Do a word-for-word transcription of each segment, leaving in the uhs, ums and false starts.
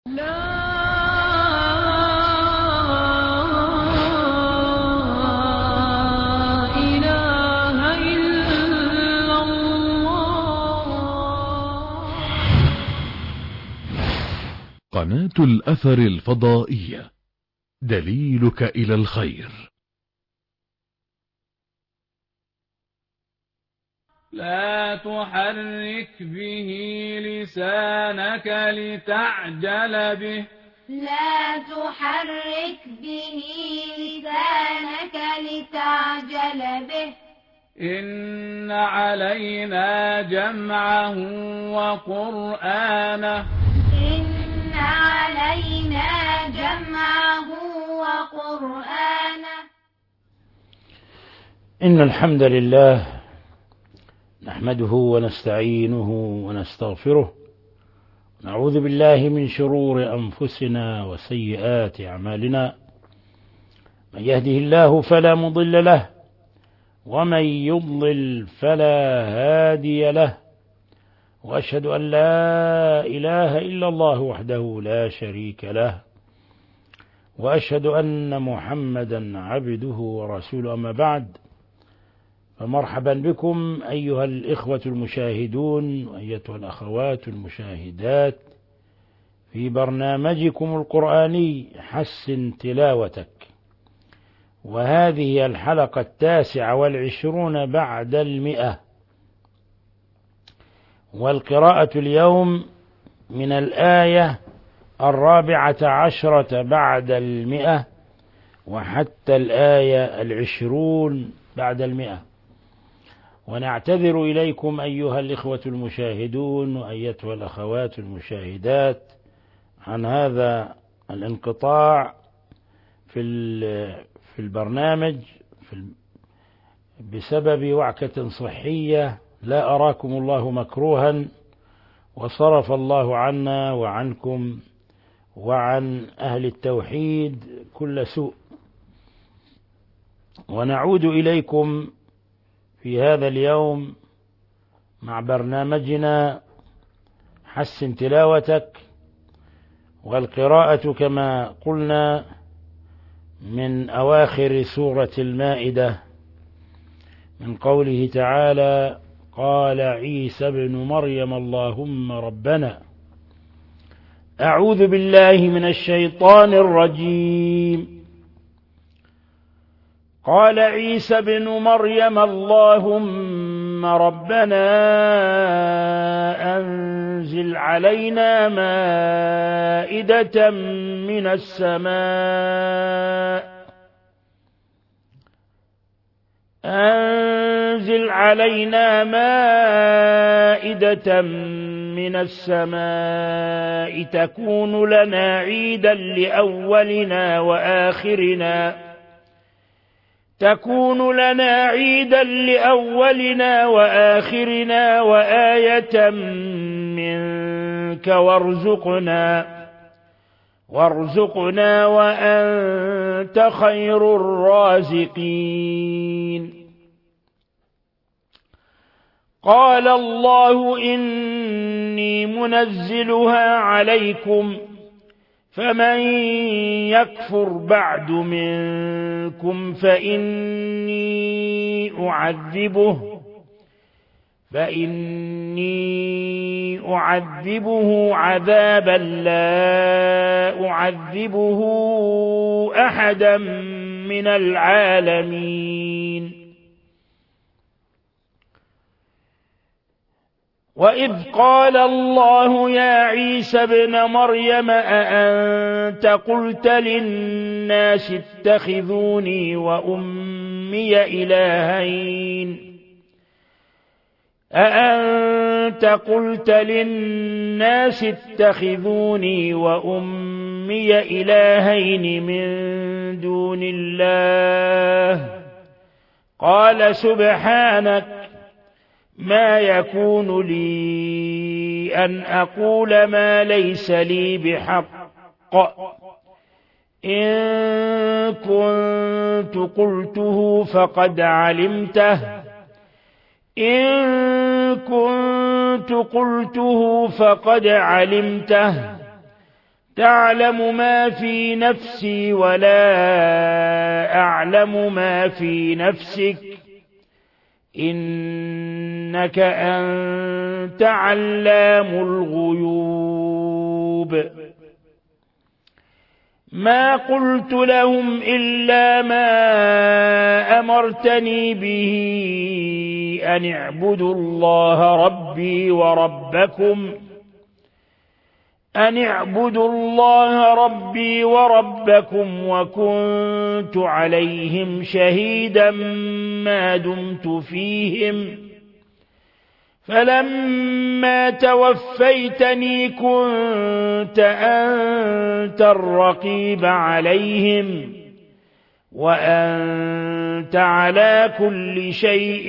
لا إله إلا الله. قناة الأثر الفضائية، دليلك إلى الخير. لا تحرك به لسانك لتعجل به. لا تحرك به لسانك لتعجل به. إن علينا جمعه وقرآنه. إن علينا جمعه وقرآنه. إن الحمد لله نحمده ونستعينه ونستغفره، نعوذ بالله من شرور أنفسنا وسيئات أعمالنا، من يهده الله فلا مضل له، ومن يضلل فلا هادي له، وأشهد أن لا إله إلا الله وحده لا شريك له، وأشهد أن محمدا عبده ورسوله. أما بعد، فمرحبا بكم أيها الإخوة المشاهدون وأيتها الأخوات المشاهدات في برنامجكم القرآني حسن تلاوتك، وهذه الحلقة التاسعة والعشرون بعد المئة، والقراءة اليوم من الآية الرابعة عشرة بعد المئة وحتى الآية العشرون بعد المئة. ونعتذر إليكم أيها الإخوة المشاهدون وأيتها الأخوات المشاهدات عن هذا الانقطاع في في البرنامج بسبب وعكة صحية. لا أراكم الله مكروها، وصرف الله عنا وعنكم وعن أهل التوحيد كل سوء. ونعود إليكم في هذا اليوم مع برنامجنا حسن تلاوتك، والقراءة كما قلنا من أواخر سورة المائدة، من قوله تعالى: قال عيسى ابن مريم اللهم ربنا. أعوذ بالله من الشيطان الرجيم. قال عيسى ابن مريم اللهم ربنا أنزل علينا مائدة من السماء أنزل علينا مائدة من السماء تكون لنا عيدا لأولنا وآخرنا تكون لنا عيدا لأولنا وآخرنا وآية منك وارزقنا وارزقنا وأنت خير الرازقين. قال الله إني منزلها عليكم، فمن يكفر بعد منكم فإني أعذبه فإني أعذبه عذابا لا أعذبه أحدا من العالمين. وإذ قال الله يا عيسى ابن مريم أأنت قلت للناس اتخذوني وأمي إلهين أأنت قلت للناس اتخذوني وأمي إلهين من دون الله قال سبحانك ما يكون لي أن أقول ما ليس لي بحق، إن كنت قلته فقد علمته إن كنت قلته فقد علمته تعلم ما في نفسي ولا أعلم ما في نفسك إنك أنت علام الغيوب ما قلت لهم إلا ما أمرتني به أن اعبدوا الله ربي وربكم أن اعبدوا الله ربي وربكم وكنت عليهم شهيدا ما دمت فيهم فلما توفيتني كنت أنت الرقيب عليهم وأنت على كل شيء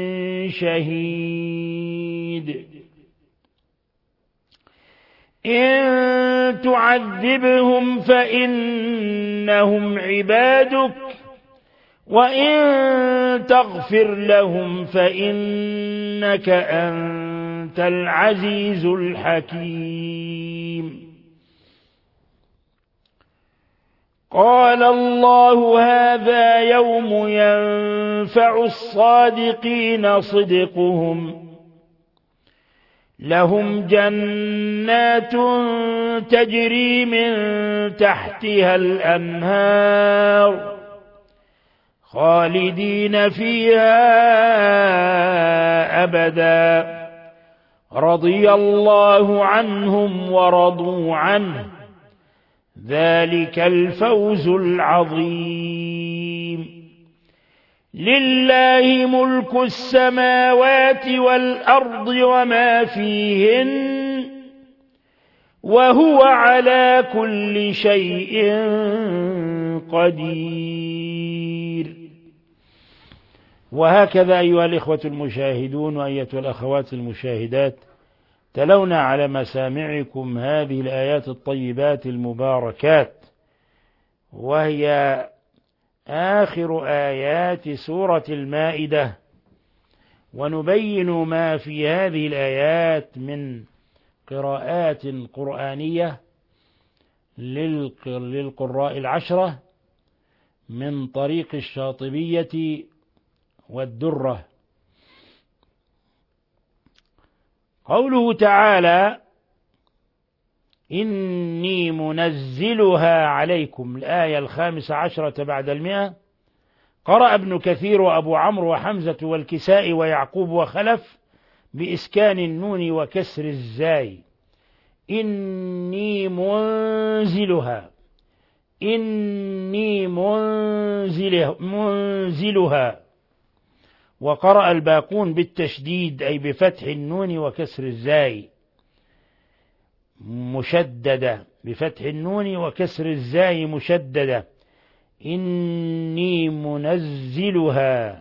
شهيد إن تعذبهم فإنهم عبادك وإن تغفر لهم فإنك أنت العزيز الحكيم قال الله هذا يوم ينفع الصادقين صدقهم لهم جنات تجري من تحتها الأنهار خالدين فيها أبدا رضي الله عنهم ورضوا عنه ذلك الفوز العظيم لله ملك السماوات والأرض وما فيهن وهو على كل شيء قدير. وهكذا أيها الإخوة المشاهدون وأيتها الأخوات المشاهدات تلونا على مسامعكم هذه الآيات الطيبات المباركات وهي آخر آيات سورة المائدة ونبين ما في هذه الآيات من قراءات قرآنية للقراء العشرة من طريق الشاطبية والدرة. قوله تعالى إني منزلها عليكم الآية الخامسة عشرة بعد المئة قرأ ابن كثير وأبو عمرو وحمزة والكسائي ويعقوب وخلف بإسكان النون وكسر الزاي إني منزلها إني منزله منزلها وقرأ الباقون بالتشديد أي بفتح النون وكسر الزاي مشددة بفتح النون وكسر الزاي مشددة إني منزلها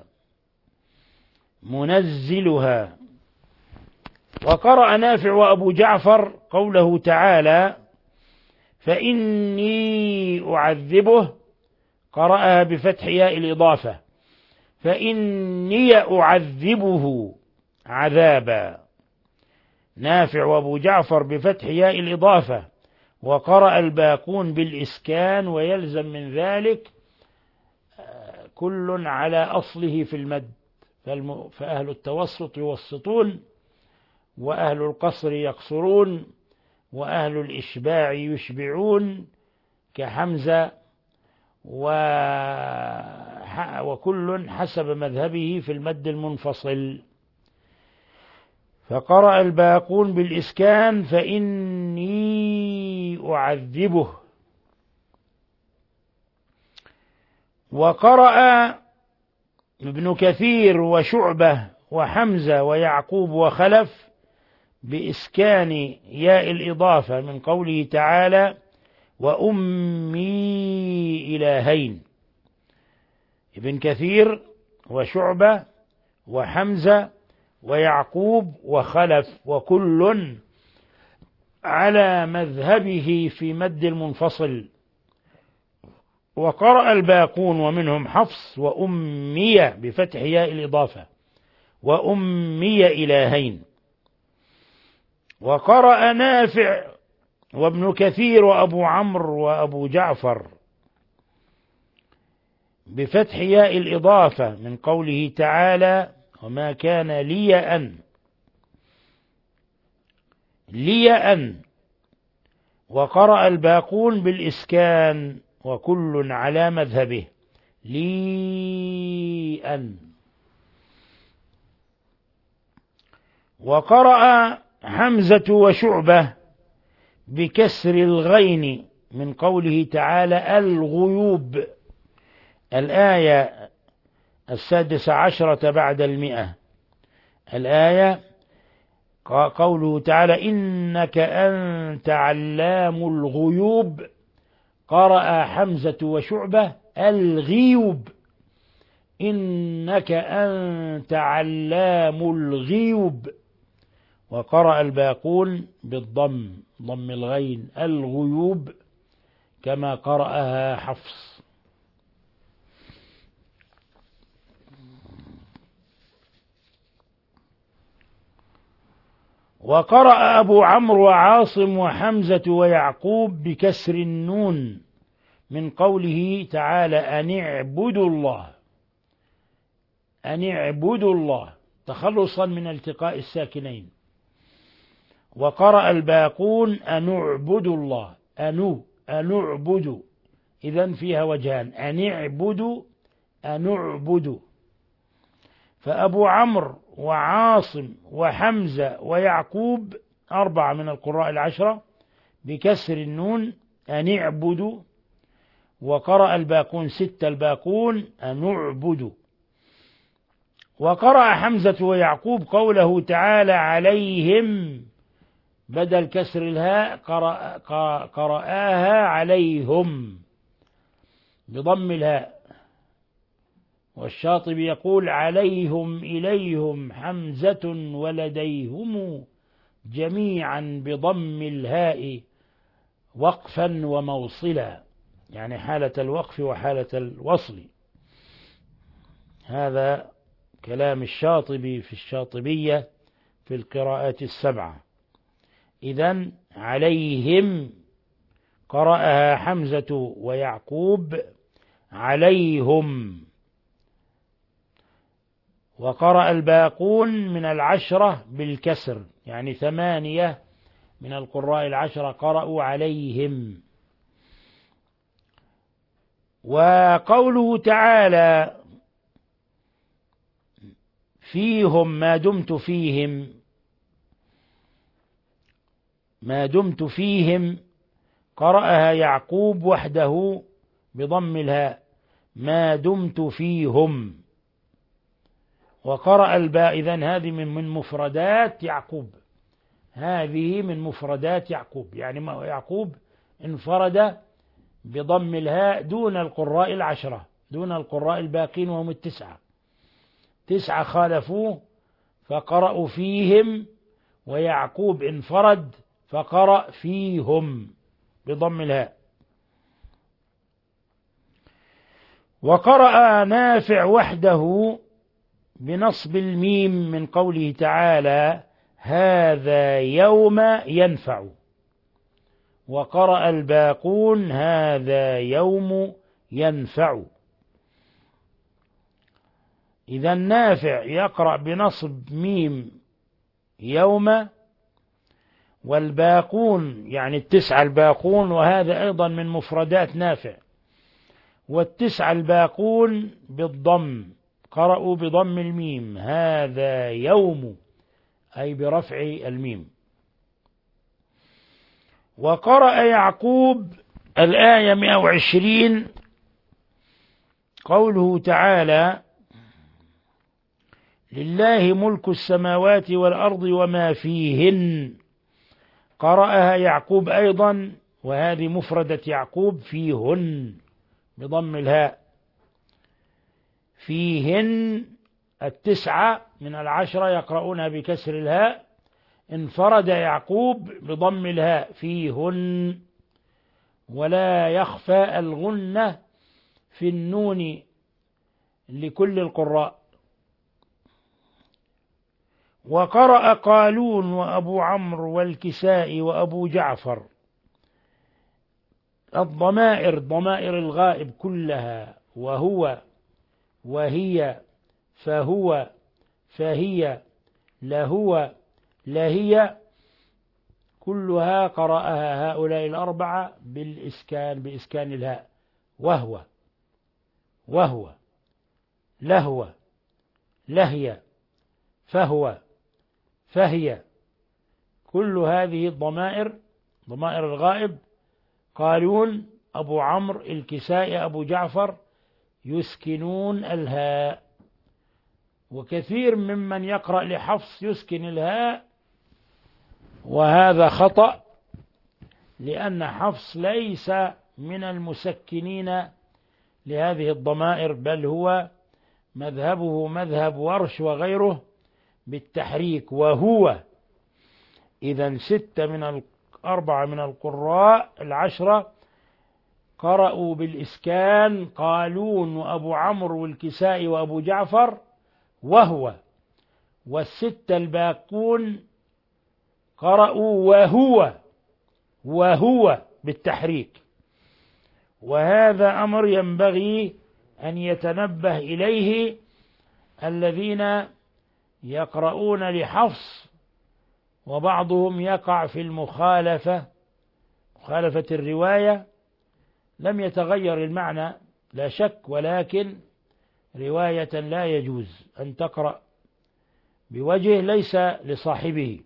منزلها. وقرأ نافع وأبو جعفر قوله تعالى فإني أعذبه قرأها بفتح ياء الإضافة فإني أعذبه عذابا نافع وأبو جعفر بفتح ياء الإضافة وقرأ الباقون بالإسكان ويلزم من ذلك كل على أصله في المد فأهل التوسط يوسطون وأهل القصر يقصرون وأهل الإشباع يشبعون كحمزة وكل حسب مذهبه في المد المنفصل. فقرأ الباقون بالإسكان فإني أعذبه. وقرأ ابن كثير وشعبة وحمزة ويعقوب وخلف بإسكان ياء الإضافة من قوله تعالى وأمي إلهين ابن كثير وشعبة وحمزة ويعقوب وخلف وكل على مذهبه في مد المنفصل. وقرأ الباقون ومنهم حفص وأمية بفتح ياء الإضافة وأمية إلهين. وقرأ نافع وابن كثير وأبو عمرو وأبو جعفر بفتح ياء الإضافة من قوله تعالى وما كان لي أن لي أن. وقرأ الباقون بالإسكان وكل على مذهبه لي أن. وقرأ حمزة وشعبة بكسر الغين من قوله تعالى الغيوب الآية السادسة عشرة بعد المئة. الآية قوله تعالى إنك أنت علام الغيوب. قرأ حمزة وشعبة الغيوب إنك أنت علام الغيوب. وقرأ الباقون بالضم ضم الغين الغيوب كما قرأها حفص. وقرأ أبو عمرو وعاصم وحمزة ويعقوب بكسر النون من قوله تعالى أن اعبدوا الله أن اعبدوا الله تخلصا من التقاء الساكنين. وقرأ الباقون أن اعبدوا الله أنو أن اعبدوا إذن فيها وجهان أن اعبدوا أن اعبدوا. فأبو عمرو وعاصم وحمزة ويعقوب أربعة من القراء العشرة بكسر النون أن اعبدوا. وقرأ الباقون ستة الباقون أن اعبدوا. وقرأ حمزة ويعقوب قوله تعالى عليهم بدل كسر الهاء قرأ قرآها عليهم بضم الهاء. والشاطبي يقول عليهم إليهم حمزة ولديهم جميعا بضم الهاء وقفا وموصلا يعني حالة الوقف وحالة الوصل. هذا كلام الشاطبي في الشاطبية في القراءات السبعة. إذن عليهم قرأها حمزة ويعقوب عليهم. وقرأ الباقون من العشرة بالكسر يعني ثمانية من القراء العشرة قرأوا عليهم. وقوله تعالى فيهم ما دمت فيهم ما دمت فيهم قرأها يعقوب وحده بضم الهاء ما دمت فيهم. وقرأ الباء إذن هذه من من مفردات يعقوب هذه من مفردات يعقوب يعني يعقوب انفرد بضم الهاء دون القراء العشرة دون القراء الباقين وهم التسعة. تسعة خالفوه فقرأوا فيهم ويعقوب انفرد فقرأ فيهم بضم الهاء. وقرأ نافع وحده بنصب الميم من قوله تعالى هذا يوم ينفع. وقرأ الباقون هذا يوم ينفع. إذا نافع يقرأ بنصب ميم يوم. والباقون يعني التسعة الباقون وهذا أيضا من مفردات نافع. والتسعة الباقون بالضم قرأوا بضم الميم هذا يوم أي برفع الميم. وقرأ يعقوب الآية مئة وعشرين قوله تعالى لله ملك السماوات والأرض وما فيهن. قرأها يعقوب أيضا وهذه مفردة يعقوب فيهن بضم الهاء. فيهن التسعة من العشرة يقرؤونها بكسر الهاء انفرد يعقوب بضم الهاء فيهن. ولا يخفى الغنة في النون لكل القراء. وقرأ قالون وأبو عمرو والكسائي وأبو جعفر الضمائر ضمائر الغائب كلها، وهو وهي فهو فهي لهو لهي، كلها قرأها هؤلاء الأربعة بالإسكان بإسكان الهاء، وهو وهو لهو لهي فهو فهي، كل هذه الضمائر ضمائر الغائب قالون أبو عمرو الكسائي أبو جعفر يسكنون الهاء، وكثير ممن يقرأ لحفص يسكن الهاء، وهذا خطأ، لأن حفص ليس من المسكنين لهذه الضمائر، بل هو مذهبه مذهب ورش وغيره بالتحريك. وهو إذا ستة من أربعة من القراء العشرة قرأوا بالإسكان، قالون وأبو عمرو والكسائي وأبو جعفر وهو، والستة الباقون قرأوا وهو وهو بالتحريك. وهذا أمر ينبغي أن يتنبه إليه الذين يقرؤون لحفص، وبعضهم يقع في المخالفة مخالفة الرواية، لم يتغير المعنى لا شك، ولكن رواية لا يجوز أن تقرأ بوجه ليس لصاحبه.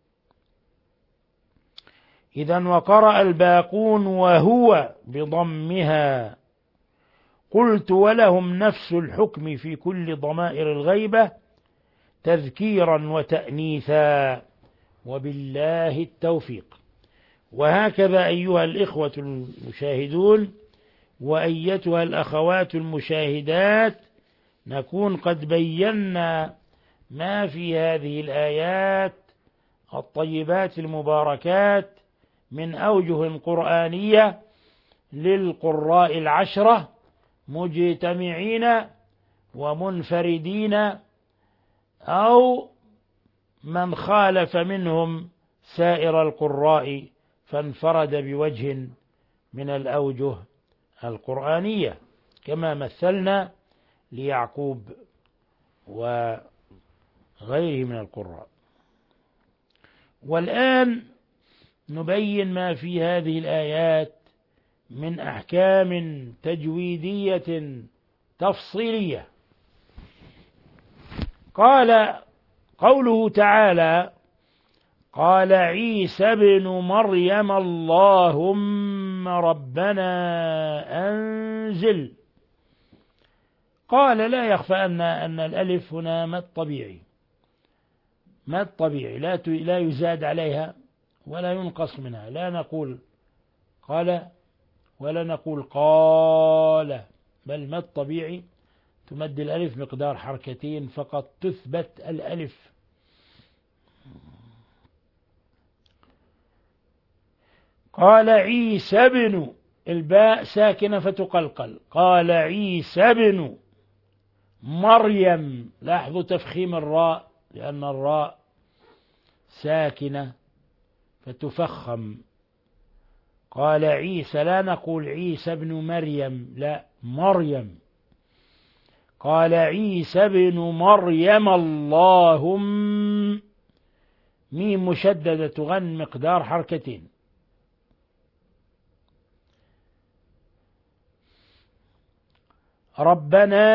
إذن وقرأ الباقون وهو بضمها، قلت ولهم نفس الحكم في كل ضمائر الغيبة تذكيرا وتأنيثا، وبالله التوفيق. وهكذا أيها الإخوة المشاهدون وأيتها الأخوات المشاهدات، نكون قد بينا ما في هذه الآيات الطيبات المباركات من أوجه قرآنية للقراء العشرة مجتمعين ومنفردين، أو من خالف منهم سائر القراء فانفرد بوجه من الأوجه القرآنية، كما مثلنا ليعقوب وغيره من القراء. والآن نبين ما في هذه الآيات من أحكام تجويدية تفصيلية. قال قوله تعالى: قال عيسى بن مريم اللهم ربنا أنزل. قال لا يخفى أن أن الألف هنا مد طبيعي، مد طبيعي لا لا يزاد عليها ولا ينقص منها، لا نقول قال ولا نقول قال، بل مد طبيعي تمد الألف مقدار حركتين فقط، تثبت الألف. قال عيسى بن، الباء ساكنة فتقلقل، قال عيسى بن مريم، لاحظوا تفخيم الراء لأن الراء ساكنة فتفخم. قال عيسى، لا نقول عيسى بن مريم، لا مريم. قال عيسى بن مريم اللهم، ميم مشددة تغن مقدار حركتين. ربنا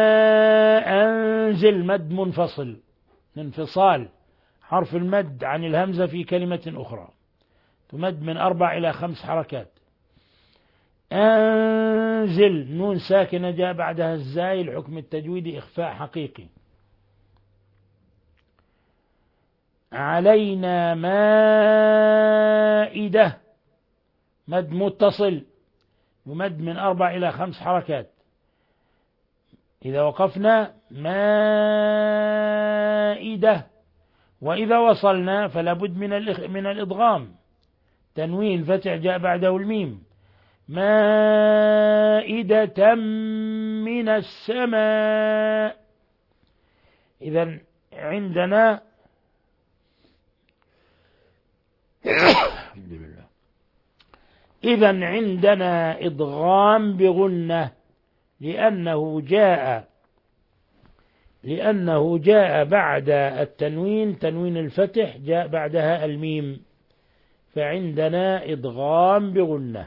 أنزل، مد منفصل، انفصال حرف المد عن الهمزة في كلمة أخرى، تمد من أربع إلى خمس حركات. أنزل، نون ساكنة جاء بعدها الزاي، الحكم التجويدي إخفاء حقيقي. علينا مائدة، مد متصل يمد من أربع إلى خمس حركات. إذا وقفنا مائدة، وإذا وصلنا فلا بد من من الإدغام، تنوين فتح جاء بعده الميم. مائدة من السماء. إذن عندنا إذن عندنا إدغام بغنة لأنه جاء لأنه جاء بعد التنوين تنوين الفتح جاء بعدها الميم، فعندنا إدغام بغنة.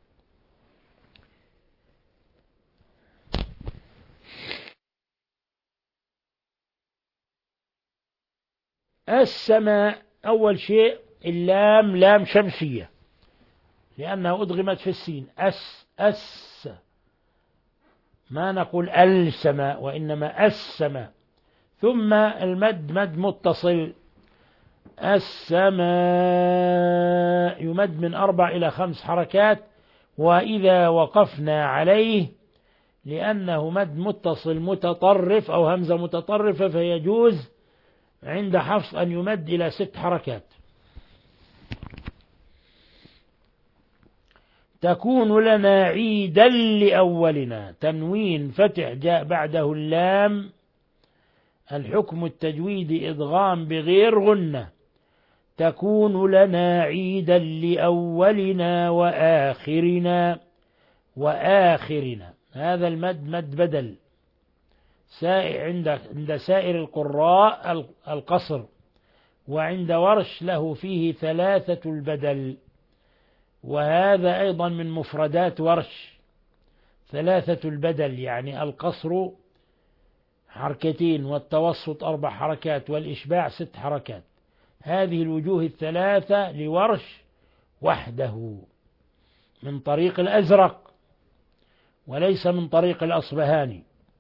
السماء أول شيء اللام لام شمسية لأنها أدغمت في السين، أس أس ما نقول السماء وإنما السماء. ثم المد مد متصل، السماء يمد من أربع إلى خمس حركات، وإذا وقفنا عليه لأنه مد متصل متطرف أو همزة متطرفة فيجوز عند حفص أن يمد إلى ست حركات. تكون لنا عيدا لأولنا، تنوين فتح جاء بعده اللام، الحكم التجويدي إدغام بغير غنة. تكون لنا عيدا لأولنا وآخرنا، وآخرنا هذا المد مد بدل سائر عند عند سائر القراء القصر، وعند ورش له فيه ثلاثة البدل، وهذا أيضا من مفردات ورش ثلاثة البدل، يعني القصر حركتين والتوسط أربع حركات والإشباع ست حركات. هذه الوجوه الثلاثة لورش وحده من طريق الأزرق وليس من طريق الأصبهاني.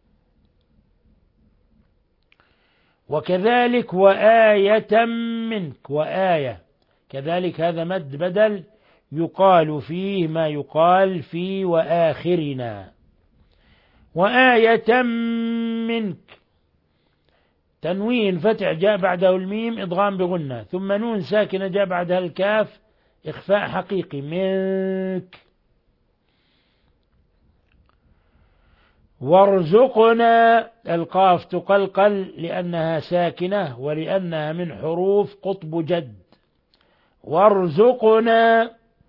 وكذلك وآية منك، وآية كذلك هذا مد بدل يقال فيه ما يقال في وآخرنا. وآية منك تنوين فتح جاء بعده الميم إدغام بغنة، ثم نون ساكنة جاء بعدها الكاف إخفاء حقيقي، منك. وارزقنا القاف تقلقل لأنها ساكنة ولأنها من حروف قطب جد. وارزقنا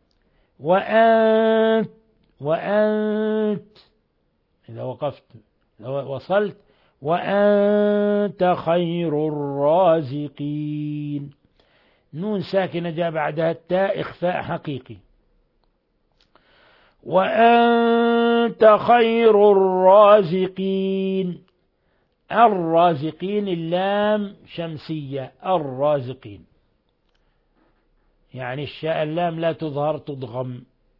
وأنت وأنت إذا وقفت لو وصلت وأنت خير الرازقين، نون ساكنة جاء بعدها التاء إخفاء حقيقي. وأنت خير الرازقين، الرازقين اللام شمسية، الرازقين يعني الشاء اللام لا تظهر تضغم.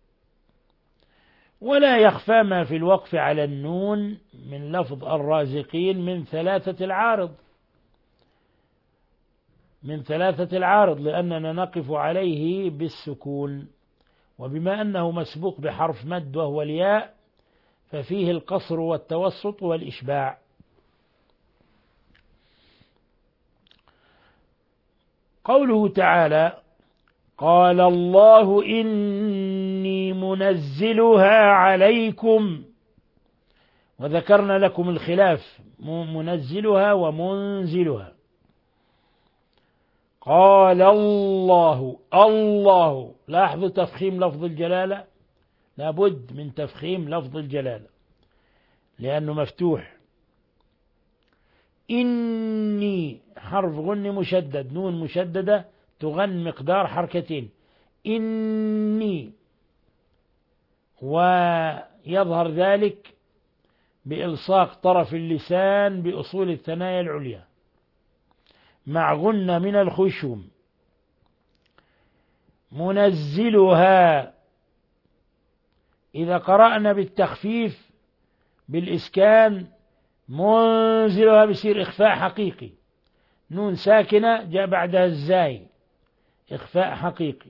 ولا يخفى ما في الوقف على النون من لفظ الرازقين من ثلاثة العارض، من ثلاثة العارض لأننا نقف عليه بالسكون، وبما أنه مسبوق بحرف مد وهو الياء ففيه القصر والتوسط والإشباع. قوله تعالى قال الله إني منزلها عليكم، وذكرنا لكم الخلاف منزلها ومنزلها. قال الله، الله لاحظوا تفخيم لفظ الجلالة، لابد من تفخيم لفظ الجلالة لأنه مفتوح. إني حرف غن مشدد، نون مشددة تغن مقدار حركتين، إني، ويظهر ذلك بإلصاق طرف اللسان بأصول الثنايا العليا مع غنة من الخشوم. منزلها إذا قرأنا بالتخفيف بالإسكان منزلها بيصير إخفاء حقيقي، نون ساكنة جاء بعدها الزاي إخفاء حقيقي.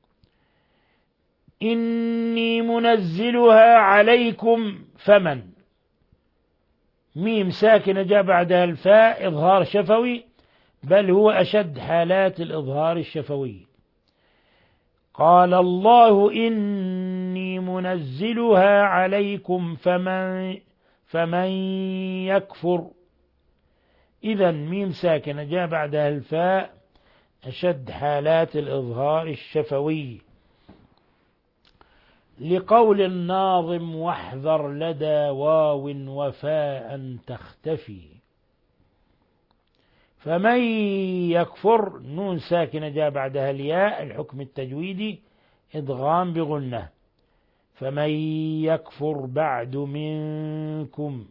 إني منزلها عليكم فمن، ميم ساكنة جاء بعدها الفاء إظهار شفوي، بل هو أشد حالات الإظهار الشفوي. قال الله إني منزلها عليكم فمن فمن يكفر، إذا ميم ساكنة جاء بعدها الفاء أشد حالات الإظهار الشفوي. لقول الناظم واحذر لدى واو وفاء تختفي. فمن يكفر نون ساكنة جاء بعدها الياء، الحكم التجويدي إدغام بغنة. فمن يكفر بعد منكم،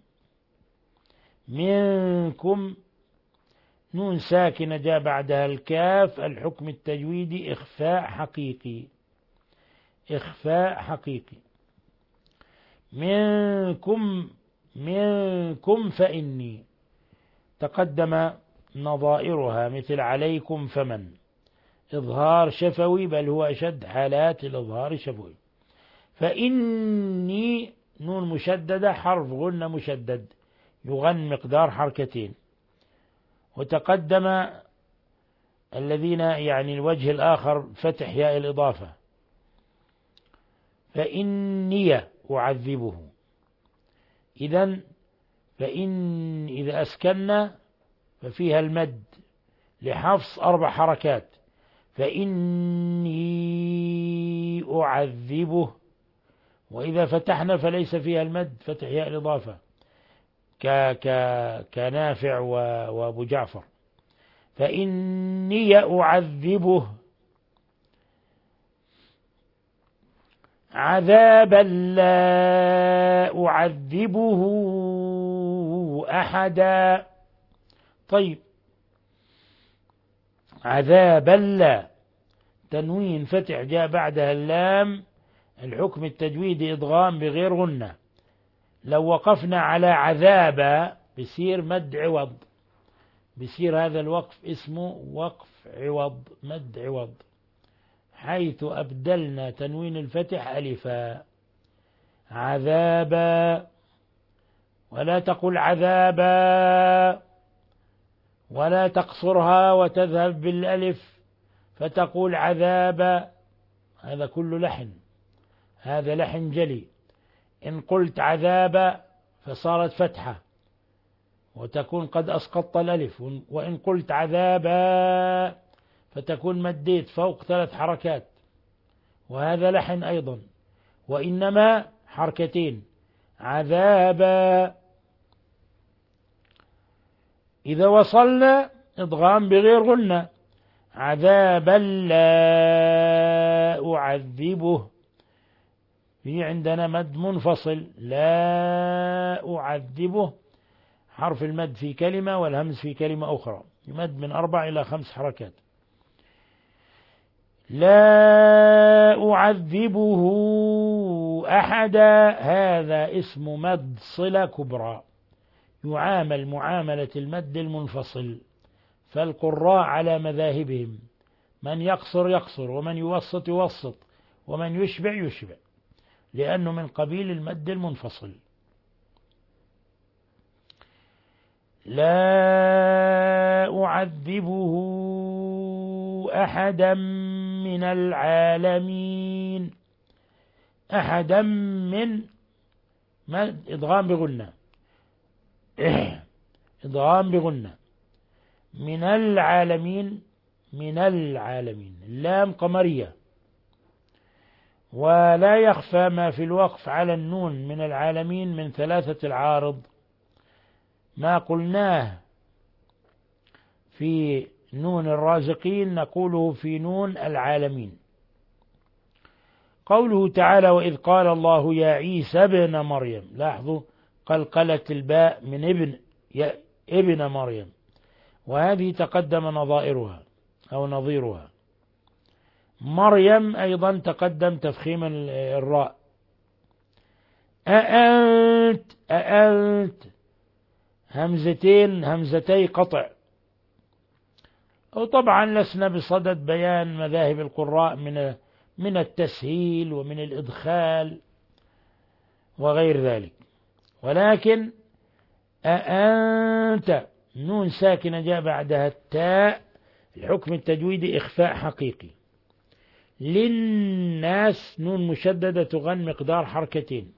منكم نون ساكنة جاء بعدها الكاف، الحكم التجويدي إخفاء حقيقي، إخفاء حقيقي. منكم، منكم فإني تقدم نظائرها مثل عليكم فمن، إظهار شفوي، بل هو أشد حالات الإظهار الشفوي. فإني نون مشددة حرف غنة مشدد يغن مقدار حركتين. وتقدم الذين يعني الوجه الآخر فتح ياء الإضافة. فإني أعذبه، إذن فإن إذا أسكننا ففيها المد لحفص أربع حركات. فإني أعذبه. وإذا فتحنا فليس فيها المد، فتح ياء الإضافة ك ك كنافع وأبو جعفر. فإني أعذبه عذابا لا أعذبه أحدا. طيب، عذابا لا تنوين فتح جاء بعدها اللام، الحكم التجويدي إدغام بغير غنة. لو وقفنا على عذابا بصير مد عوض، بصير هذا الوقف اسمه وقف عوض، مد عوض، حيث أبدلنا تنوين الفتح ألفا. عذابا، ولا تقل عذابا، ولا تقصرها وتذهب بالألف فتقول عذابا، هذا كله لحن، هذا لحن جلي. إن قلت عذابا فصارت فتحة وتكون قد أسقطت الألف، وإن قلت عذابا فتكون مديت فوق ثلاث حركات، وهذا لحن أيضا، وإنما حركتين. عذابا إذا وصلنا إضغام بغير غنة. عذابا لا أعذبه، في عندنا مد منفصل، لا أعذبه، حرف المد في كلمة والهمز في كلمة أخرى، يمد من أربع إلى خمس حركات. لا أعذبه أحدا، هذا اسم مد صلة كبرى، يعامل معاملة المد المنفصل. فالقراء على مذاهبهم، من يقصر يقصر، ومن يوسط يوسط، ومن يشبع يشبع، لأنه من قبيل المد المنفصل. لا أعذبه أحدا من العالمين. أحدا من مد إدغام بغنة، إدغام بغنة. من العالمين، من العالمين، اللام قمرية، ولا يخفى ما في الوقف على النون من العالمين من ثلاثة العارض، ما قلناه في نون الرازقين نقوله في نون العالمين. قوله تعالى وإذ قال الله يا عيسى ابن مريم، لاحظوا قلقلة الباء من ابن، يا ابن مريم، وهذه تقدم نظائرها أو نظيرها. مريم أيضا تقدم تفخيم الراء. أأنت، أأنت همزتين، همزتي قطع. وطبعا لسنا بصدد بيان مذاهب القراء من من التسهيل ومن الإدخال وغير ذلك، ولكن أأنت نون ساكنة جاء بعدها التاء، الحكم التجويدي إخفاء حقيقي. للناس نون مشددة تغن مقدار حركتين.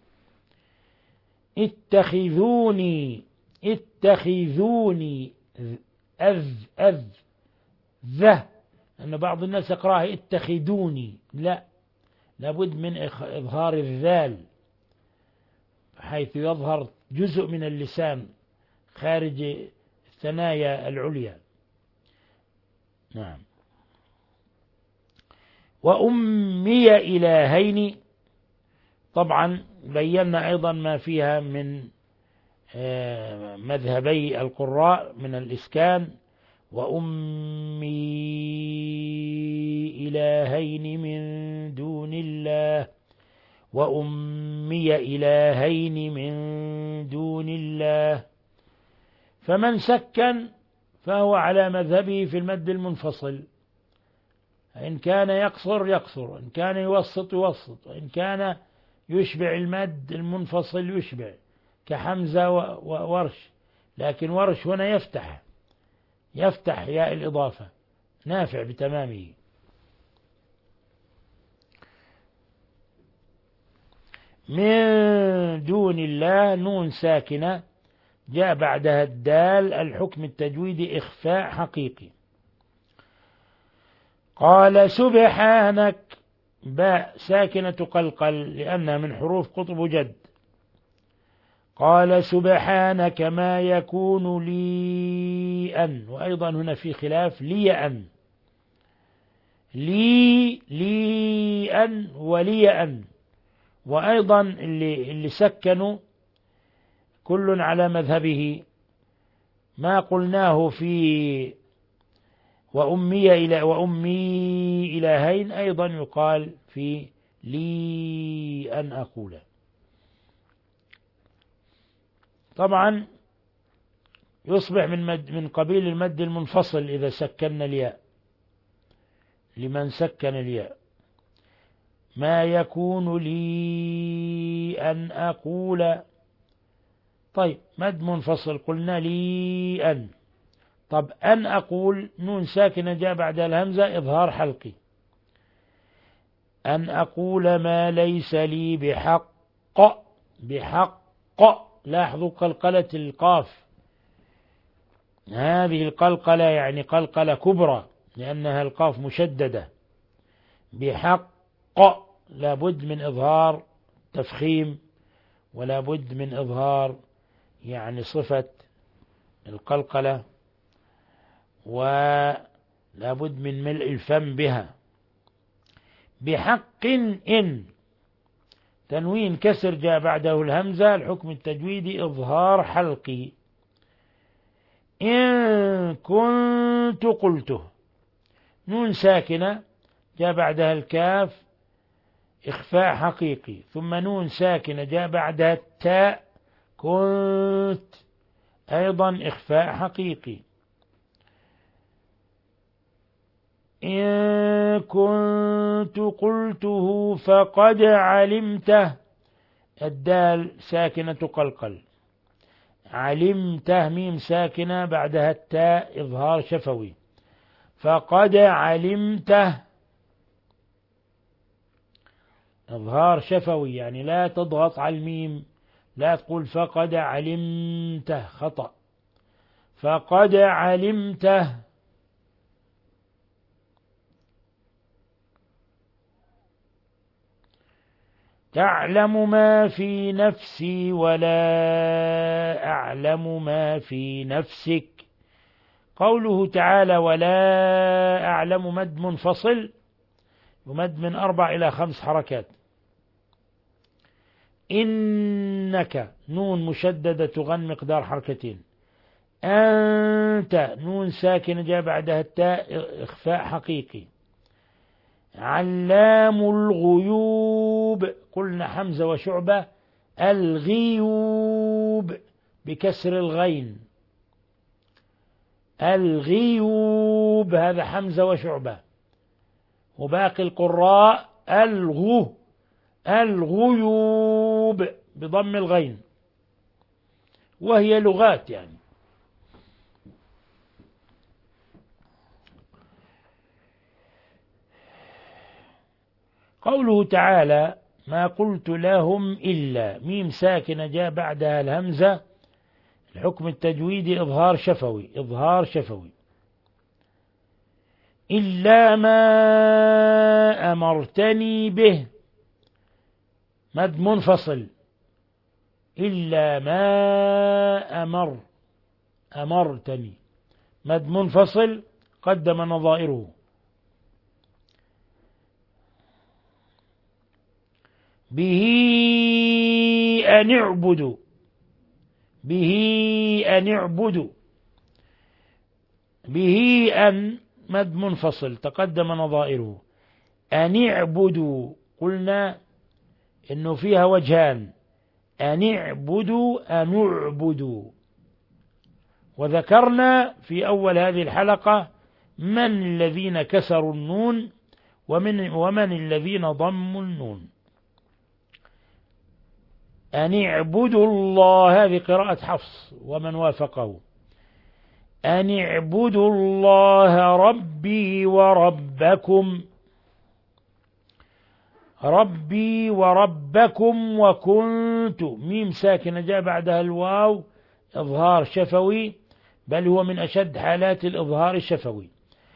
اتخذوني، اتخذوني، أذ أذ ذه، أن بعض الناس يقرأها اتخذوني، لا، لابد من إظهار الذال حيث يظهر جزء من اللسان خارج الثنايا العليا. نعم. وأمي إلهين، طبعا بينا أيضا ما فيها من مذهبي القراء من الإسكان. وأمي إلهين من دون الله، وأمي إلهين من دون الله. فمن سكن فهو على مذهبه في المد المنفصل، إن كان يقصر يقصر، إن كان يوسط يوسط، إن كان يشبع المد المنفصل يشبع كحمزة وورش. لكن ورش هنا يفتح يفتح ياء الإضافة، نافع بتمامه. من دون الله نون ساكنة جاء بعدها الدال، الحكم التجويدي إخفاء حقيقي. قال سبحانك، باء ساكنة قلقل لأنها من حروف قطب جد. قال سبحانك ما يكون لي أن، وأيضا هنا في خلاف لي أن، لي لي أن ولي أن. وأيضا اللي, اللي سكنوا كل على مذهبه ما قلناه في وأمي إلى وأمي إلهين، أيضا يقال في لي أن أقول. طبعا يصبح من مد من قبيل المد المنفصل إذا سكننا الياء، لمن سكن الياء. ما يكون لي أن أقول، طيب مد منفصل قلنا لي أن. طب أن أقول نون ساكنة جاء بعد الهمزة إظهار حلقي. أن أقول ما ليس لي بحق، بحق، لاحظوا قلقلة القاف، هذه القلقلة يعني قلقلة كبرى لأنها القاف مشددة. بحق لابد من إظهار تفخيم، ولا بد من إظهار يعني صفة القلقلة، ولا بد من ملء الفم بها. بحق إن تنوين كسر جاء بعده الهمزة، الحكم التجويدي إظهار حلقي. إن كنت قلته نون ساكنة جاء بعدها الكاف إخفاء حقيقي، ثم نون ساكنة جاء بعدها التاء كنت أيضا إخفاء حقيقي. إن كنت قلته فقد علمته، الدال ساكنة قلقل، علمته ميم ساكنة بعدها التاء إظهار شفوي. فقد علمته إظهار شفوي، يعني لا تضغط على الميم، لا تقول فقد علمته، خطأ. فقد علمته. تعلم ما في نفسي ولا أعلم ما في نفسك. قوله تعالى ولا أعلم مد منفصل، يمد من أربع إلى خمس حركات. إنك نون مشددة تغن مقدار حركتين. أنت نون ساكنة جاء بعدها التاء إخفاء حقيقي. علام الغيوب قلنا حمزة وشعبة، الغيوب بكسر الغين، الغيوب هذا حمزة وشعبة، وباقي القراء الغو الغيوب بضم الغين، وهي لغات يعني. قوله تعالى ما قلت لهم إلا، ميم ساكنة جاء بعدها الهمزة، الحكم التجويدي إظهار شفوي، إظهار شفوي. إلا ما أمرتني به، مد منفصل إلا ما أمر أمرتني، مد منفصل قدم نظائره. به أن اعبدوا، به أن اعبدوا، به أن مد منفصل تقدم نظائره. أن اعبدوا قلنا إنه فيها وجهان، أن اعبدوا أن اعبدوا، وذكرنا في أول هذه الحلقة من الذين كسروا النون ومن, ومن الذين ضموا النون. أن اعبدوا الله هذه قراءة حفص ومن وافقه. أن اعبدوا الله ربي وربكم، ربي وربكم. وكنت ميم ساكنة جاء بعدها الواو إظهار شفوي، بل هو من أشد حالات الإظهار الشفوي.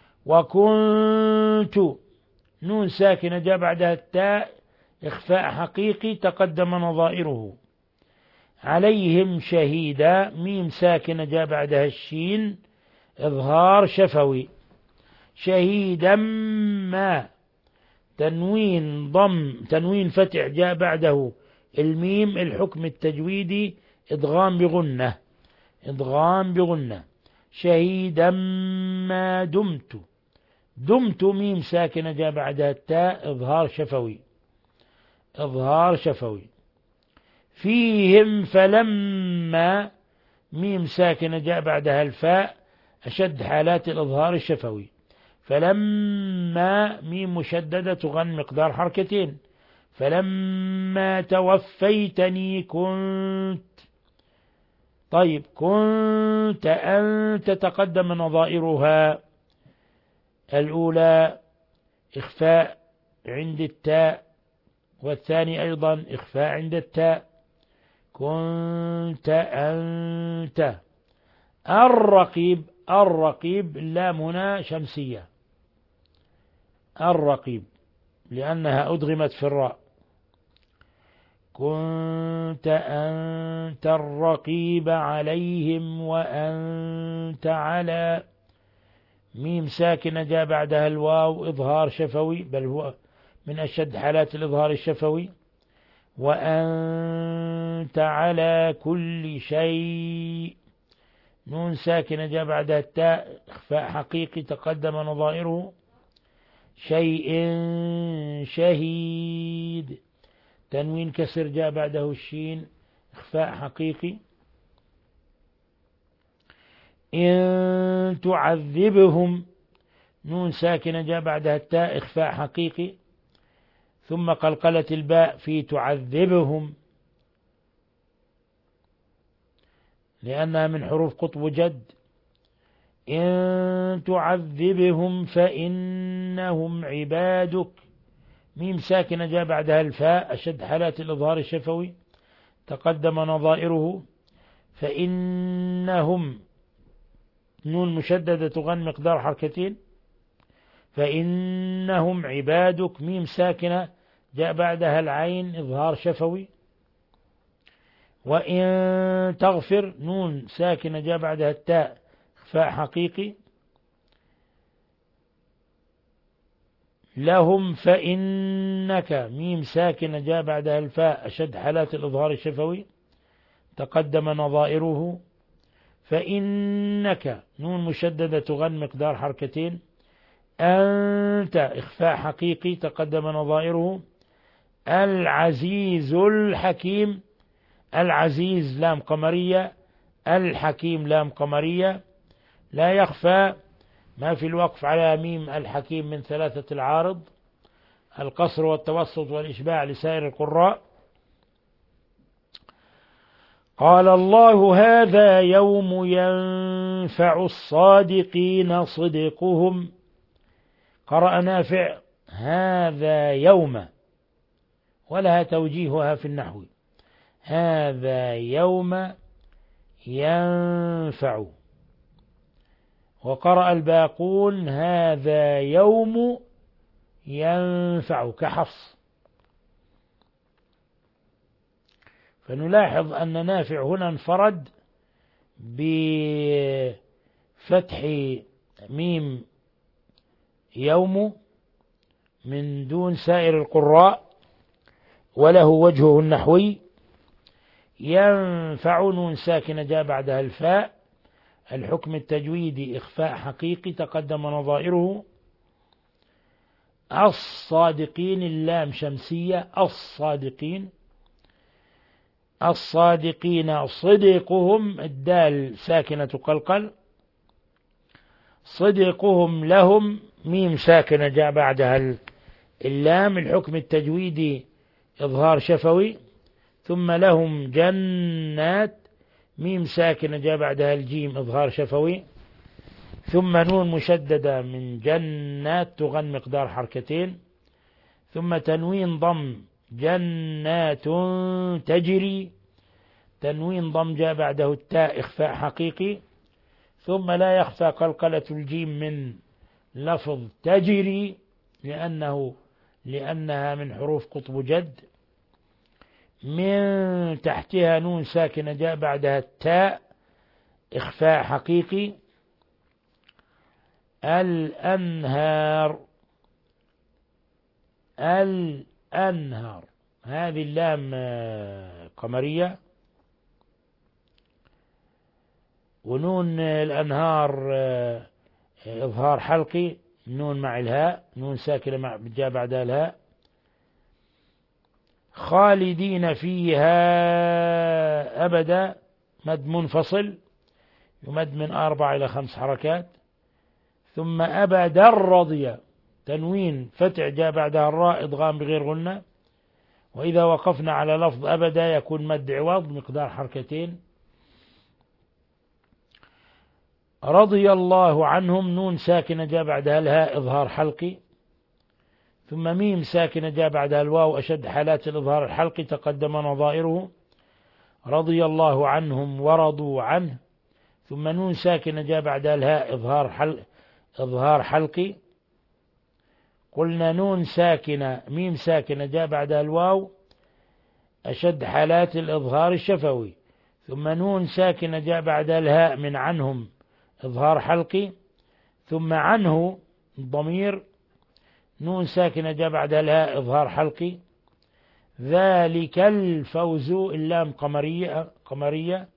وكنت نون ساكنة جاء بعدها التاء إخفاء حقيقي تقدم نظائره. عليهم شهيدا ميم ساكنة جاء بعدها الشين إظهار شفوي. شهيدا ما تنوين ضم تنوين فتح جاء بعده الميم الحكم التجويدي إدغام بغنة، إدغام بغنة. شهيدا ما دمت، دمت ميم ساكنة جاء بعدها التاء إظهار شفوي، إظهار شفوي. فيهم فلما ميم ساكنة جاء بعدها الفاء أشد حالات الإظهار الشفوي. فلما ميم مشددة تغن مقدار حركتين. فلما توفيتني كنت، طيب كنت أنت تقدم نظائرها. الأولى إخفاء عند التاء، والثاني أيضا إخفاء عند التاء. كنت أنت. الرقيب، الرقيب اللام هنا شمسية، الرقيب لأنها أدغمت في الراء. كنت أنت الرقيب عليهم وأنت على ميم ساكنة جاء بعدها الواو إظهار شفوي، بل هو من أشد حالات الإظهار الشفوي. وأنت على كل شيء نون ساكنة جاء بعدها التاء إخفاء حقيقي تقدم نظائره. شيء شهيد تنوين كسر جاء بعده الشين إخفاء حقيقي. إن تعذبهم نون ساكنة جاء بعدها التاء إخفاء حقيقي، ثم قلقلة الباء في تعذبهم لأنها من حروف قطب جد. إن تعذبهم فإنهم عبادك ميم ساكنة جاء بعدها الفاء أشد حالات الإظهار الشفوي تقدم نظائره. فإنهم نون مشددة تغن مقدار حركتين. فإنهم عبادك ميم ساكنة جاء بعدها العين إظهار شفوي. وإن تغفر نون ساكنة جاء بعدها التاء إخفاء حقيقي. لهم فإنك ميم ساكنة جاء بعدها الفاء أشد حالات الإظهار الشفوي تقدم نظائره. فإنك نون مشددة تغن مقدار حركتين. أنت إخفاء حقيقي تقدم نظائره. العزيز الحكيم، العزيز لام قمرية، الحكيم لام قمرية. لا يخفى ما في الوقف على ميم الحكيم من ثلاثة العارض، القصر والتوسط والإشباع لسائر القراء. قال الله هذا يوم ينفع الصادقين صدقهم. قرأ نافع هذا يوم، ولها توجيهها في النحو. هذا يوم ينفع. وقرأ الباقون هذا يوم ينفع كحفص. فنلاحظ أن نافع هنا انفرد بفتح ميم يوم من دون سائر القراء، وله وجهه النحوي. ينفع نون ساكنة جاء بعدها الفاء، الحكم التجويدي إخفاء حقيقي تقدم نظائره. الصادقين اللام شمسية، الصادقين الصادقين صدقهم الدال ساكنة قلقل، صدقهم لهم ميم ساكنة جاء بعدها اللام، الحكم التجويدي إظهار شفوي. ثم لهم جنات ميم ساكنة جاء بعدها الجيم إظهار شفوي. ثم نون مشددة من جنات تغن مقدار حركتين. ثم تنوين ضم جنات تجري، تنوين ضم جاء بعده التاء إخفاء حقيقي. ثم لا يخفى قلقلة الجيم من لفظ تجري لأنه لأنها من حروف قطب جد. من تحتها نون ساكنة جاء بعدها التاء إخفاء حقيقي. الأنهار، الأنهار هذه اللام قمرية، ونون الأنهار إظهار حلقي، نون مع الهاء، نون ساكنة مع جاء بعدها الهاء. خالدين فيها أبدا مد منفصل يمد من أربع إلى خمس حركات. ثم أبدا رضي تنوين فتح جاء بعدها الراء إضغام بغير غنة. وإذا وقفنا على لفظ أبدا يكون مد عوض مقدار حركتين. رضي الله عنهم نون ساكنة جاء بعدها الهاء إظهار حلقي. ثم ميم ساكنة جاء بعدها الواو أشد حالات الإظهار الحلقي تقدم نظائره. رضي الله عنهم ورضوا عنه. ثم نون ساكنة جاء بعدها الهاء إظهار حلق إظهار حلقي. قلنا نون ساكنة ميم ساكنة جاء بعدها الواو أشد حالات الإظهار الشفوي. ثم نون ساكنة جاء بعدها الهاء من عنهم إظهار حلقي. ثم عنه الضمير نون ساكنة جاء بعدها الهاء إظهار حلقي. ذلك الفوز اللام قمرية قمرية.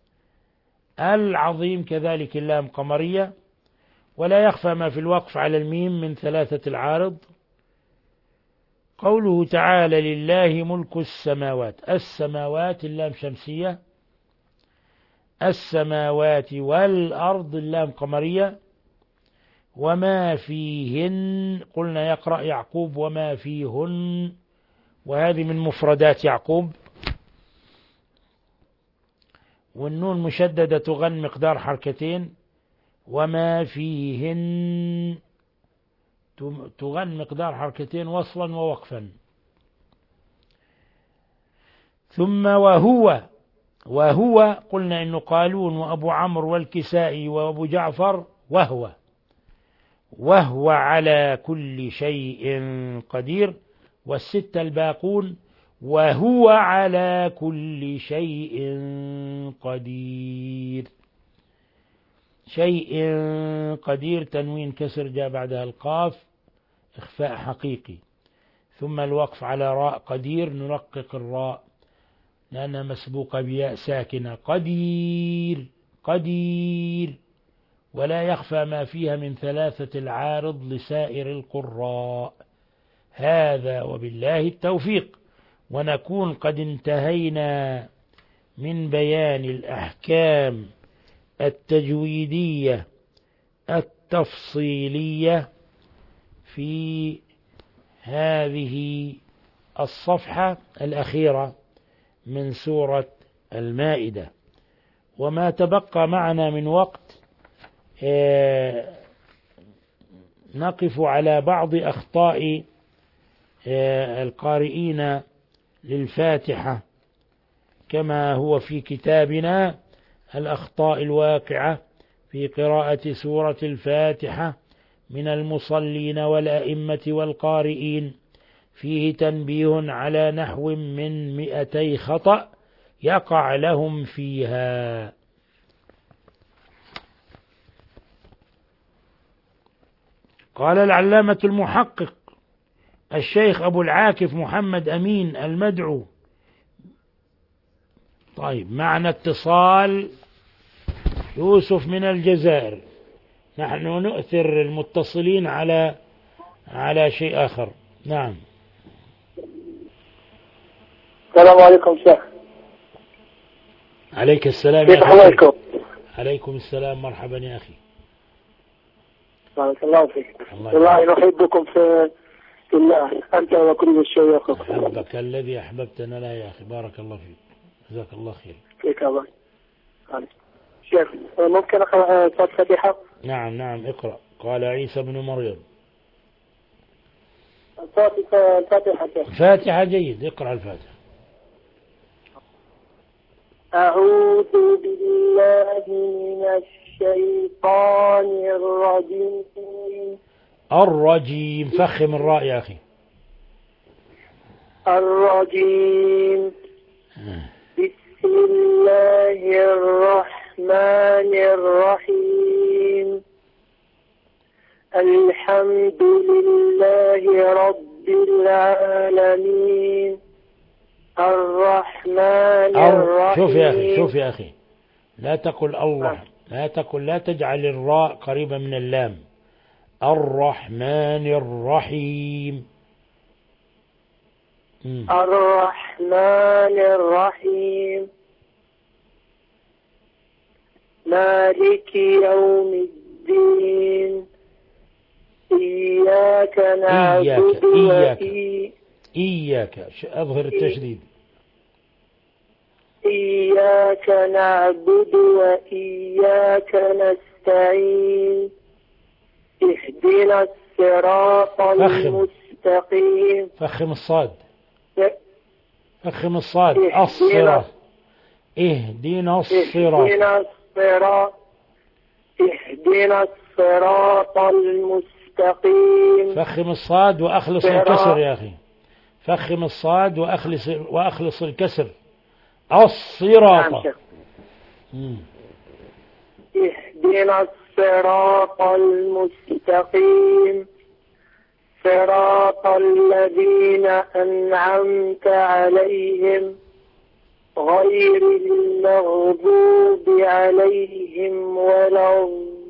العظيم كذلك اللام قمرية. ولا يخفى ما في الوقف على الميم من ثلاثة العارض. قوله تعالى لله ملك السماوات، السماوات اللام شمسية، السماوات والأرض اللام قمرية. وما فيهن قلنا يقرأ يعقوب وما فيهن، وهذه من مفردات يعقوب. والنون مشددة تغن مقدار حركتين. وما فيهن تغن مقدار حركتين وصلا ووقفا. ثم وهو، وهو قلنا إنه قالون وأبو عمرو والكسائي وأبو جعفر وهو، وهو على كل شيء قدير. والستة الباقون وهو على كل شيء قدير. شيء قدير تنوين كسر جاء بعدها القاف إخفاء حقيقي. ثم الوقف على راء قدير نرقق الراء لأنها مسبوقة بياء ساكنة. قدير قدير. ولا يخفى ما فيها من ثلاثة العارض لسائر القراء. هذا وبالله التوفيق. ونكون قد انتهينا من بيان الأحكام التجويدية التفصيلية في هذه الصفحة الأخيرة من سورة المائدة. وما تبقى معنا من وقت نقف على بعض أخطاء القارئين للفاتحة كما هو في كتابنا الأخطاء الواقعة في قراءة سورة الفاتحة من المصلين والأئمة والقارئين. فيه تنبيه على نحو من مئتي خطأ يقع لهم فيها. قال العلامة المحقق الشيخ أبو العاكف محمد أمين المدعو. طيب، معنا اتصال يوسف من الجزائر. نحن نؤثر المتصلين على على شيء آخر. نعم. السلام عليكم شيخ. عليك السلام. كيف حالكم؟ عليكم السلام، مرحبا يا أخي. بارك الله فيك. الله والله نحبكم في الله، أنت وكل الشيوخ. أحبك الذي أحببتنا لا يا أخي، بارك الله فيك، جزاك الله خير. فيك الله. شيخ ممكن أقرأ سورة الفاتحة؟ نعم نعم اقرأ. قال عيسى بن مريم. سورة الفاتحة شيخ. فاتحة جيد، اقرأ الفاتحة. أعوذ بالله من الشيطان الرجيم. الرجيم، فخم الراء يا أخي. الرجيم. بسم الله الرحمن الرحيم. الحمد لله رب العالمين الرحمن الرحيم. شوف يا أخي، شوف يا أخي، لا تقل الله، لا تقل، لا تجعل الراء قريبة من اللام. الرحمن الرحيم. م. الرحمن الرحيم مالك يوم الدين إياك نعبد إياك وإياك إياك أظهر التشديد. إياك نعبد وإياك نستعين اهدنا الصراط المستقيم. فخم الصاد، فخم الصاد. الصراط. اهدنا الصراط. اهدنا الصراط اهدنا الصراط المستقيم. فخم الصاد وأخلص الكسر يا أخي، فخم الصاد وأخلص وأخلص الكسر. الصراط. اهدنا الصراط المستقيم صراط الذين أنعمت عليهم غير المغضوب عليهم ولا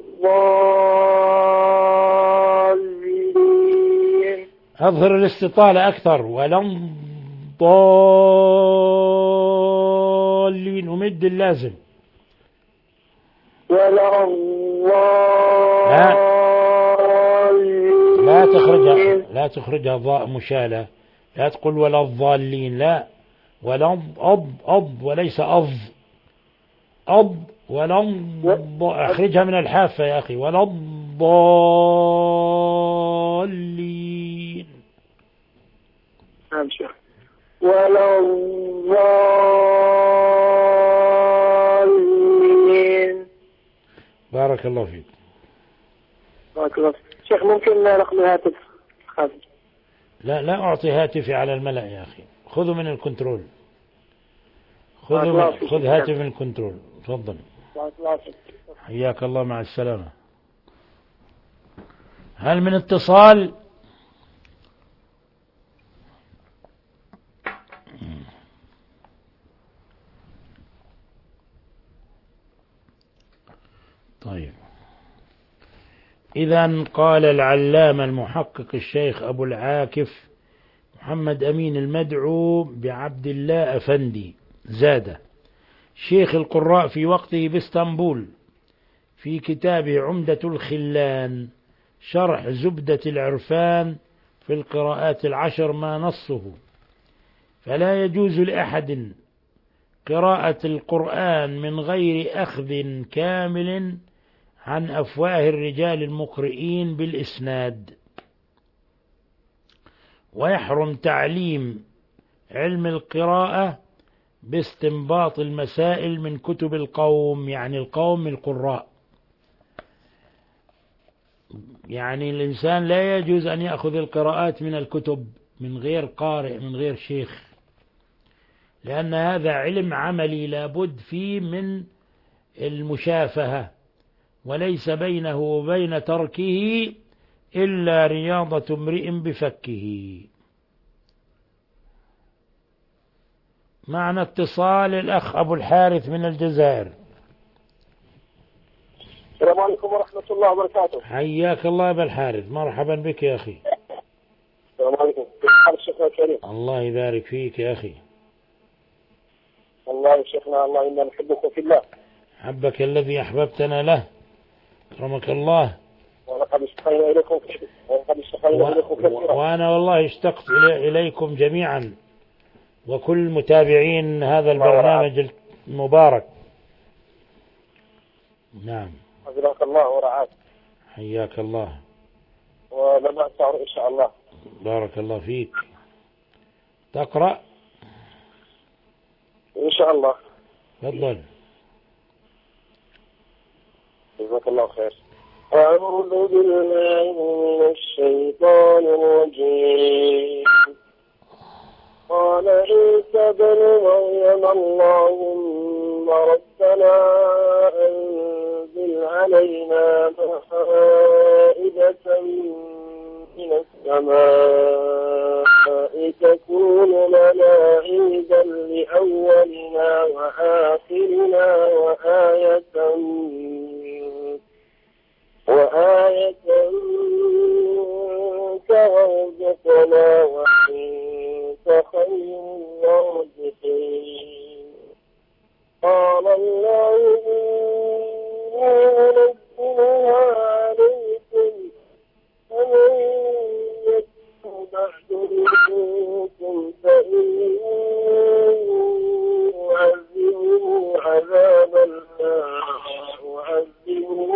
الضالين. أظهر الاستطالة أكثر. ولا الضالين، ومد اللازم. ولا الضالين. لا تخرجها، لا تخرجها ضاء مشالة. لا تقول ولا الضالين، لا. ولا أض أض وليس أض أض. ولا أخرجها من الحافة يا أخي. ولا الضالين. نعم شيخ. ولا الضالين. بارك الله فيك. بارك الله فيك. شيخ ممكن رقم الهاتف خالد؟ لا لا أعطي هاتفي على الملأ يا أخي، خذوا من الكنترول، خذوا من خذ هاتف من الكنترول. تفضل. حياك الله، مع السلامة. هل من اتصال؟ طيب، إذن قال العلامة المحقق الشيخ أبو العاكف محمد أمين المدعو بعبد الله أفندي زادة، شيخ القراء في وقته باسطنبول، في كتابه عمدة الخلان شرح زبدة العرفان في القراءات العشر ما نصه: فلا يجوز لأحد قراءة القرآن من غير أخذ كامل عن أفواه الرجال المقرئين بالإسناد، ويحرم تعليم علم القراءة باستنباط المسائل من كتب القوم، يعني القوم القراء. يعني الإنسان لا يجوز أن يأخذ القراءات من الكتب من غير قارئ، من غير شيخ، لأن هذا علم عملي لابد فيه من المشافهة، وليس بينه وبين تركه إلا رياضة امرئ بفكه. معنا اتصال الأخ أبو الحارث من الجزائر. السلام عليكم ورحمة الله وبركاته. حياك الله يا أبا الحارث، مرحبا بك يا أخي. السلام عليكم، كيف حال الشيخ الكريم؟ الله يبارك فيك يا أخي. والله يا شيخنا، الله إنا نحبكم في الله. حبك الذي أحببتنا له، كرمك الله. ولقد اشتقينا إليكم كثيرا ولقد اشتقينا و... إليكم كثيرا. وأنا والله اشتقت إلي... إليكم جميعا وكل متابعين هذا البرنامج المبارك. نعم. حفظك الله ورعاك. حياك الله. ونبدأ إن شاء الله. بارك الله فيك. تقرأ إن شاء الله. تفضل. جزاك الله خير. أعوذ بالله من الشيطان الرجيم. قال عيسى بن مريم اللهم ربنا أنزل علينا مائدة من السماء تكون لنا عيدا لأولنا وآخرنا وآية منك وآية منك وارزقنا وأنت خير الرازقين. قال الله إني أنزلها عليكم فمن يكفر بعد منكم فإني أعذبه عذابا لا أعذبه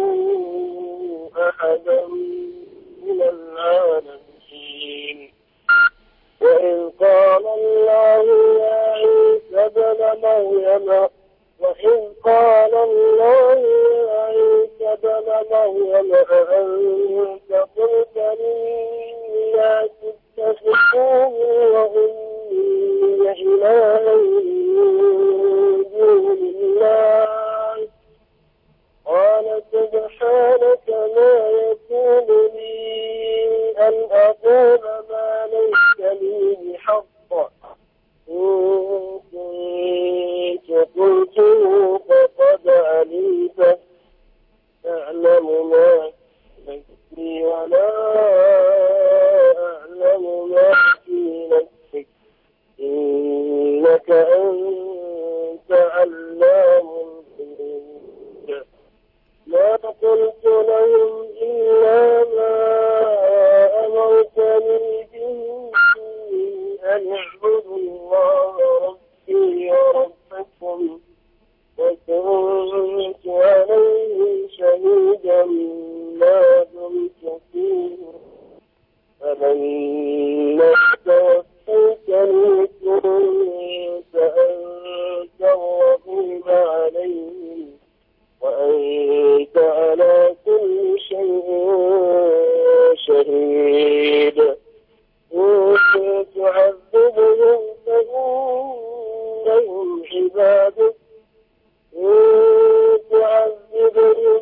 أحدا من العالمين. وإذ قال الله يا عيسى ابن مريم وإذ قال الله يا عيسى ابن مريم أأنت قلت للناس اتخذوني وأمي إلهين من دون الله قال سبحانك ما يكون لي أن أقول ما ليس لي بحق إن كنت قلته فقد علمته تعلم ما في نفسي ولا أعلم ما في نفسك إنك أنت علام الغيوب. ما قلت لهم إلا ما أمرتني به أن اعبدوا الله ربي وربكم وكنت عليهم شهيدا ما دمت فيهم فلما توفيتني كنت أنت الرقيب عليهم وأنت على كل شيء شهيد. إن تعذبهم فإنهم عبادك إن تعذبهم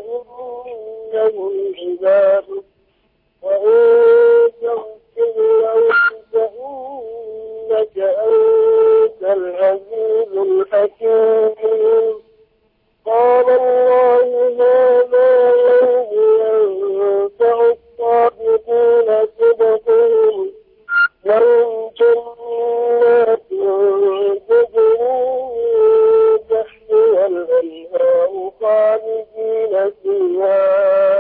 فإنهم عبادك وإن تغفر لهم فإنك أنت العزيز الحكيم. قال الله هذا يوم ينفع الصادقين صدقهم لهم جنات تجري تحتها الأنهار خالدين فيها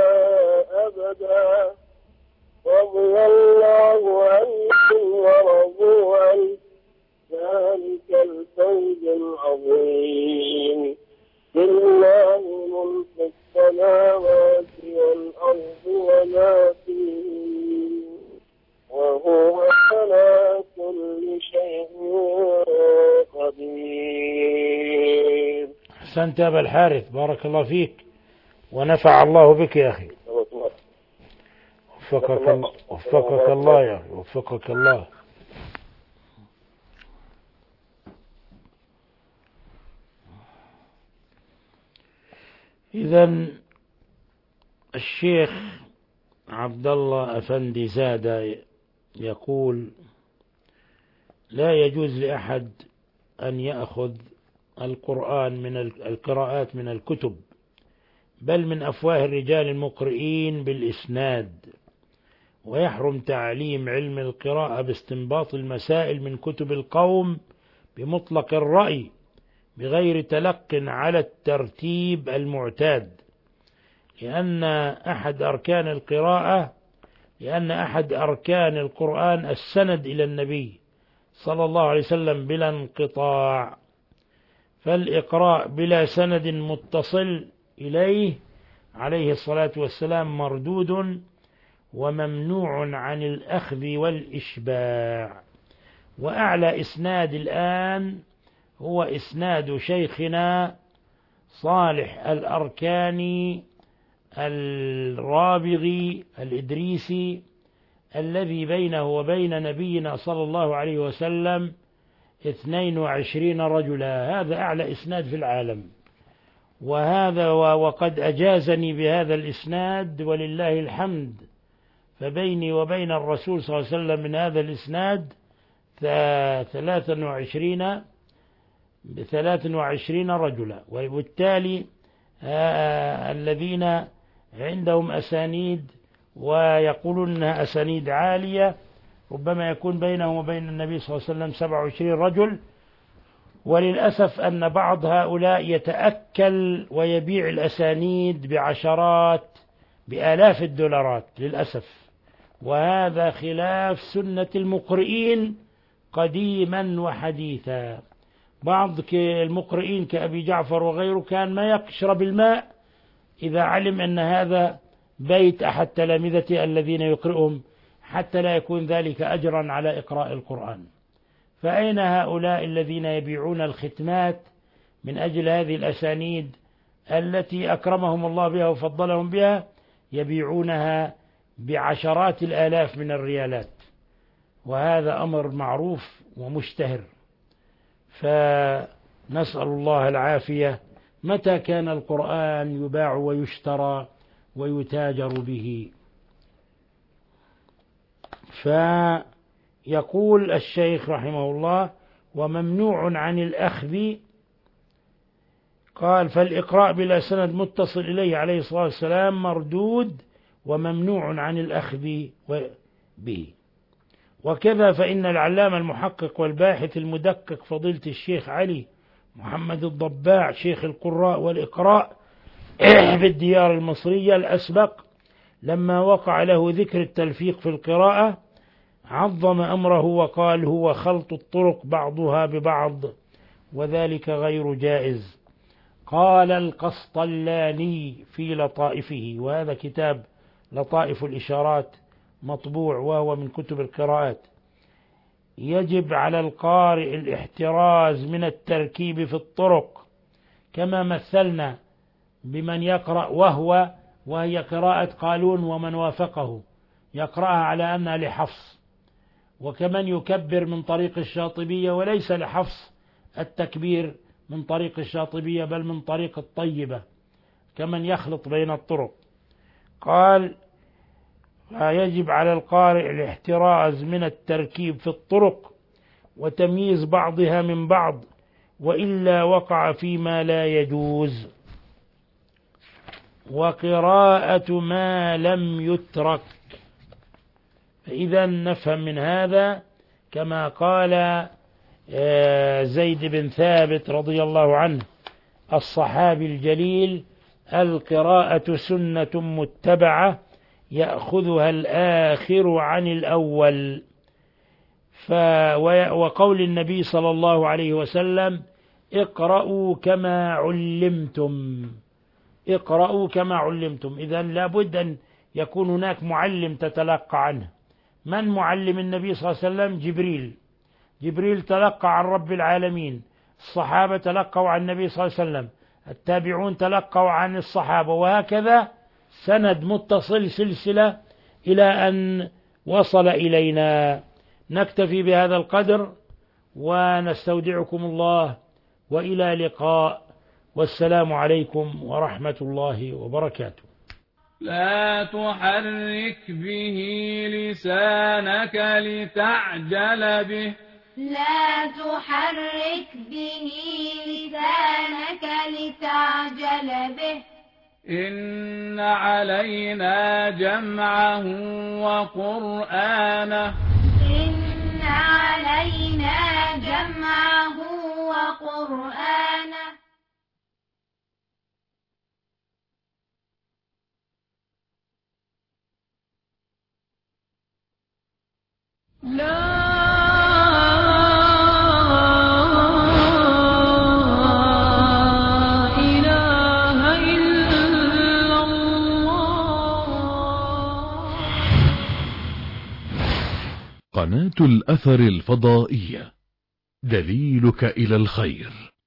أبدا رضي الله عنهم ورضوا عنه ذلك الفوز العظيم. لله ملك السماوات والأرض وما فيهن وهو على كل شيء قدير. أحسنت يا أبا الحارث، بارك الله فيك ونفع الله بك يا أخي. وفقك الله وفقك الله يا أخي وفقك الله. إذن الشيخ عبد الله أفندي زاد يقول: لا يجوز لأحد أن يأخذ القرآن من القراءات من الكتب، بل من أفواه الرجال المقرئين بالإسناد، ويحرم تعليم علم القراءة باستنباط المسائل من كتب القوم بمطلق الرأي بغير تلق على الترتيب المعتاد، لأن أحد أركان القراءة لأن أحد أركان القرآن السند إلى النبي صلى الله عليه وسلم بلا انقطاع، فالإقراء بلا سند متصل إليه عليه الصلاة والسلام مردود وممنوع عن الأخذ والإشباع. وأعلى إسناد الآن هو إسناد شيخنا صالح الأركاني الرابغي الإدريسي الذي بينه وبين نبينا صلى الله عليه وسلم اثنين وعشرين رجلا. هذا أعلى إسناد في العالم، وهذا وقد أجازني بهذا الإسناد ولله الحمد، فبيني وبين الرسول صلى الله عليه وسلم من هذا الإسناد ثلاثة وعشرين بثلاث وعشرين رجلا. وبالتالي آه الذين عندهم أسانيد ويقولون أنها أسانيد عالية ربما يكون بينهم وبين النبي صلى الله عليه وسلم سبعة وعشرين رجل. وللأسف أن بعض هؤلاء يتأكل ويبيع الأسانيد بعشرات بآلاف الدولارات للأسف، وهذا خلاف سنة المقرئين قديما وحديثا. بعض المقرئين كأبي جعفر وغيره كان ما يشرب الماء إذا علم أن هذا بيت أحد تلامذته الذين يقرئهم، حتى لا يكون ذلك أجرا على إقراء القرآن. فأين هؤلاء الذين يبيعون الختمات من أجل هذه الأسانيد التي أكرمهم الله بها وفضلهم بها؟ يبيعونها بعشرات الآلاف من الريالات، وهذا أمر معروف ومشتهر. فنسأل الله العافية. متى كان القرآن يباع ويشترى ويتاجر به؟ فيقول الشيخ رحمه الله: وممنوع عن الأخذ. قال: فالإقراء بلا سند متصل إليه عليه الصلاة والسلام مردود وممنوع عن الأخذ به. وكذا فإن العلامة المحقق والباحث المدقق فضيلة الشيخ علي محمد الضباع شيخ القراء والإقراء في الديار المصرية الأسبق، لما وقع له ذكر التلفيق في القراءة عظم أمره وقال: هو خلط الطرق بعضها ببعض وذلك غير جائز. قال القسطلاني في لطائفه، وهذا كتاب لطائف الإشارات مطبوع وهو من كتب القراءات: يجب على القارئ الاحتراز من التركيب في الطرق، كما مثلنا بمن يقرأ وهو وهي قراءة قالون ومن وافقه يقرأها على أنها لحفص، وكمن يكبر من طريق الشاطبية وليس لحفص التكبير من طريق الشاطبية بل من طريق الطيبة، كمن يخلط بين الطرق. قال: يجب على القارئ الاحتراز من التركيب في الطرق وتمييز بعضها من بعض، وإلا وقع فيما لا يجوز. وقراءة ما لم يترك. فإذا نفهم من هذا كما قال زيد بن ثابت رضي الله عنه الصحابي الجليل: القراءة سنة متبعة يأخذها الآخر عن الأول. وقول النبي صلى الله عليه وسلم: اقرأوا كما علمتم، اقرأوا كما علمتم. إذن لابد أن يكون هناك معلم تتلقى عنه. من معلم النبي صلى الله عليه وسلم؟ جبريل. جبريل تلقى عن رب العالمين، الصحابة تلقوا عن النبي صلى الله عليه وسلم، التابعون تلقوا عن الصحابة، وهكذا سند متصل سلسلة إلى أن وصل إلينا. نكتفي بهذا القدر ونستودعكم الله، وإلى لقاء. والسلام عليكم ورحمة الله وبركاته. لا تحرك به لسانك لتعجل به لا تحرك به لسانك لتعجل به إن علينا جمعه وقرآنه إن علينا جمعه وقرآنه لا إله إلا الله. قناة الأثر الفضائية، دليلك إلى الخير.